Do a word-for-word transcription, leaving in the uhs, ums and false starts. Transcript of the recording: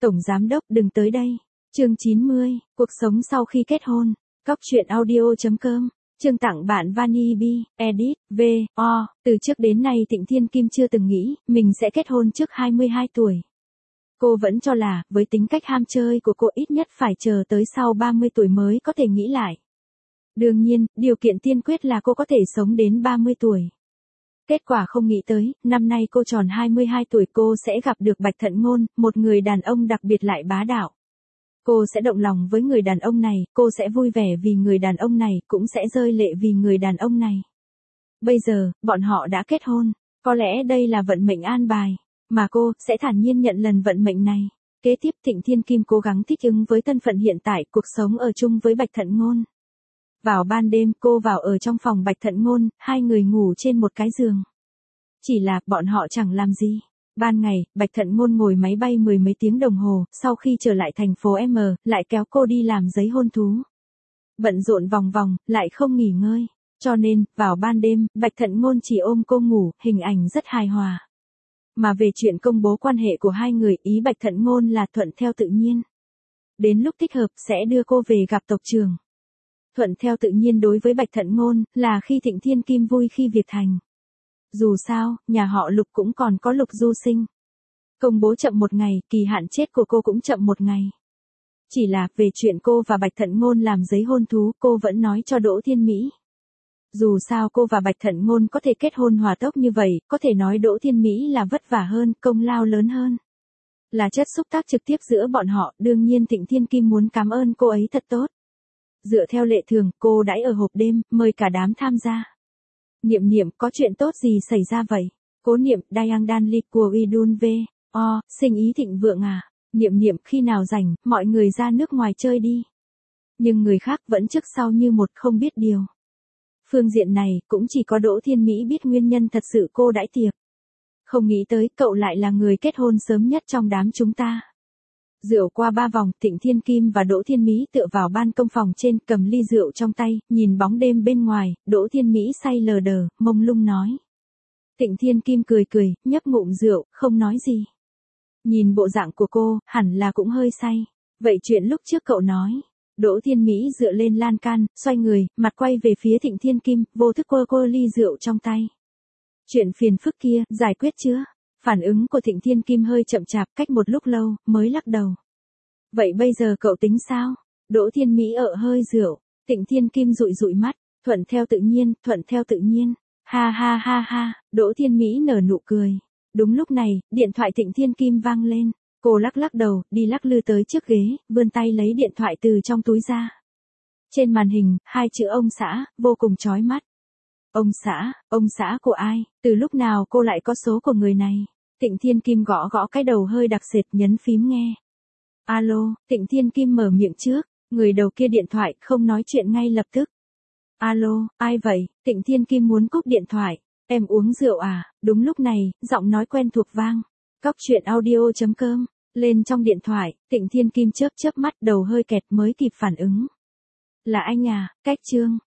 Tổng giám đốc đừng tới đây. Chương chín mươi, cuộc sống sau khi kết hôn. Cóc truyện audio chấm com. Chương tặng bạn Vani B, edit, V, O. Từ trước đến nay Tịnh Thiên Kim chưa từng nghĩ mình sẽ kết hôn trước hai mươi hai tuổi. Cô vẫn cho là, với tính cách ham chơi của cô ít nhất phải chờ tới sau ba mươi tuổi mới có thể nghĩ lại. Đương nhiên, điều kiện tiên quyết là cô có thể sống đến ba mươi tuổi. Kết quả không nghĩ tới, năm nay cô tròn hai mươi hai tuổi cô sẽ gặp được Bạch Thận Ngôn, một người đàn ông đặc biệt lại bá đạo. Cô sẽ động lòng với người đàn ông này, cô sẽ vui vẻ vì người đàn ông này, cũng sẽ rơi lệ vì người đàn ông này. Bây giờ, bọn họ đã kết hôn, có lẽ đây là vận mệnh an bài, mà cô sẽ thản nhiên nhận lần vận mệnh này. Kế tiếp Tịnh Thiên Kim cố gắng thích ứng với thân phận hiện tại, cuộc sống ở chung với Bạch Thận Ngôn. Vào ban đêm cô vào ở trong phòng Bạch Thận Ngôn, hai người ngủ trên một cái giường. Chỉ là, bọn họ chẳng làm gì. Ban ngày, Bạch Thận Ngôn ngồi máy bay mười mấy tiếng đồng hồ, sau khi trở lại thành phố M, lại kéo cô đi làm giấy hôn thú. Bận rộn vòng vòng, lại không nghỉ ngơi. Cho nên, vào ban đêm, Bạch Thận Ngôn chỉ ôm cô ngủ, hình ảnh rất hài hòa. Mà về chuyện công bố quan hệ của hai người, ý Bạch Thận Ngôn là thuận theo tự nhiên. Đến lúc thích hợp sẽ đưa cô về gặp tộc trưởng. Thuận theo tự nhiên đối với Bạch Thận Ngôn là khi Tịnh Thiên Kim vui khi việc thành. Dù sao, nhà họ Lục cũng còn có Lục Du Sinh. Công bố chậm một ngày, kỳ hạn chết của cô cũng chậm một ngày. Chỉ là, về chuyện cô và Bạch Thận Ngôn làm giấy hôn thú, cô vẫn nói cho Đỗ Thiên Mỹ. Dù sao cô và Bạch Thận Ngôn có thể kết hôn hòa tốc như vậy, có thể nói Đỗ Thiên Mỹ là vất vả hơn, công lao lớn hơn. Là chất xúc tác trực tiếp giữa bọn họ, đương nhiên Tịnh Thiên Kim muốn cảm ơn cô ấy thật tốt. Dựa theo lệ thường, cô đãi ở hộp đêm, mời cả đám tham gia. Niệm niệm, có chuyện tốt gì xảy ra vậy? Cố Niệm, Dayang Dan Ly của Idun V, O, sinh ý thịnh vượng à? Niệm niệm, khi nào rảnh, mọi người ra nước ngoài chơi đi. Nhưng người khác vẫn trước sau như một không biết điều. Phương diện này, cũng chỉ có Đỗ Thiên Mỹ biết nguyên nhân thật sự cô đãi tiệc. Không nghĩ tới, cậu lại là người kết hôn sớm nhất trong đám chúng ta. Rượu qua ba vòng, Tịnh Thiên Kim và Đỗ Thiên Mỹ tựa vào ban công phòng trên, cầm ly rượu trong tay, nhìn bóng đêm bên ngoài, Đỗ Thiên Mỹ say lờ đờ, mông lung nói. Tịnh Thiên Kim cười cười, nhấp ngụm rượu, không nói gì. Nhìn bộ dạng của cô, hẳn là cũng hơi say. Vậy chuyện lúc trước cậu nói. Đỗ Thiên Mỹ dựa lên lan can, xoay người, mặt quay về phía Tịnh Thiên Kim, vô thức quơ quơ ly rượu trong tay. Chuyện phiền phức kia, giải quyết chưa? Phản ứng của Tịnh Thiên Kim hơi chậm chạp, cách một lúc lâu, mới lắc đầu. Vậy bây giờ cậu tính sao? Đỗ Thiên Mỹ ợ hơi rượu, Tịnh Thiên Kim dụi dụi mắt, thuận theo tự nhiên, thuận theo tự nhiên. Ha ha ha ha, Đỗ Thiên Mỹ nở nụ cười. Đúng lúc này, điện thoại Tịnh Thiên Kim vang lên. Cô lắc lắc đầu, đi lắc lư tới trước ghế, vươn tay lấy điện thoại từ trong túi ra. Trên màn hình, hai chữ ông xã, vô cùng chói mắt. Ông xã, ông xã của ai? Từ lúc nào cô lại có số của người này? Tịnh Thiên Kim gõ gõ cái đầu hơi đặc sệt, nhấn phím nghe. Alo, Tịnh Thiên Kim mở miệng trước, người đầu kia điện thoại không nói chuyện ngay lập tức. Alo, ai vậy? Tịnh Thiên Kim muốn cúp điện thoại. Em uống rượu à? Đúng lúc này, giọng nói quen thuộc vang. Cóc truyện audio chấm com. Lên trong điện thoại, Tịnh Thiên Kim chớp chớp mắt, đầu hơi kẹt mới kịp phản ứng. Là anh à, Cách Trương.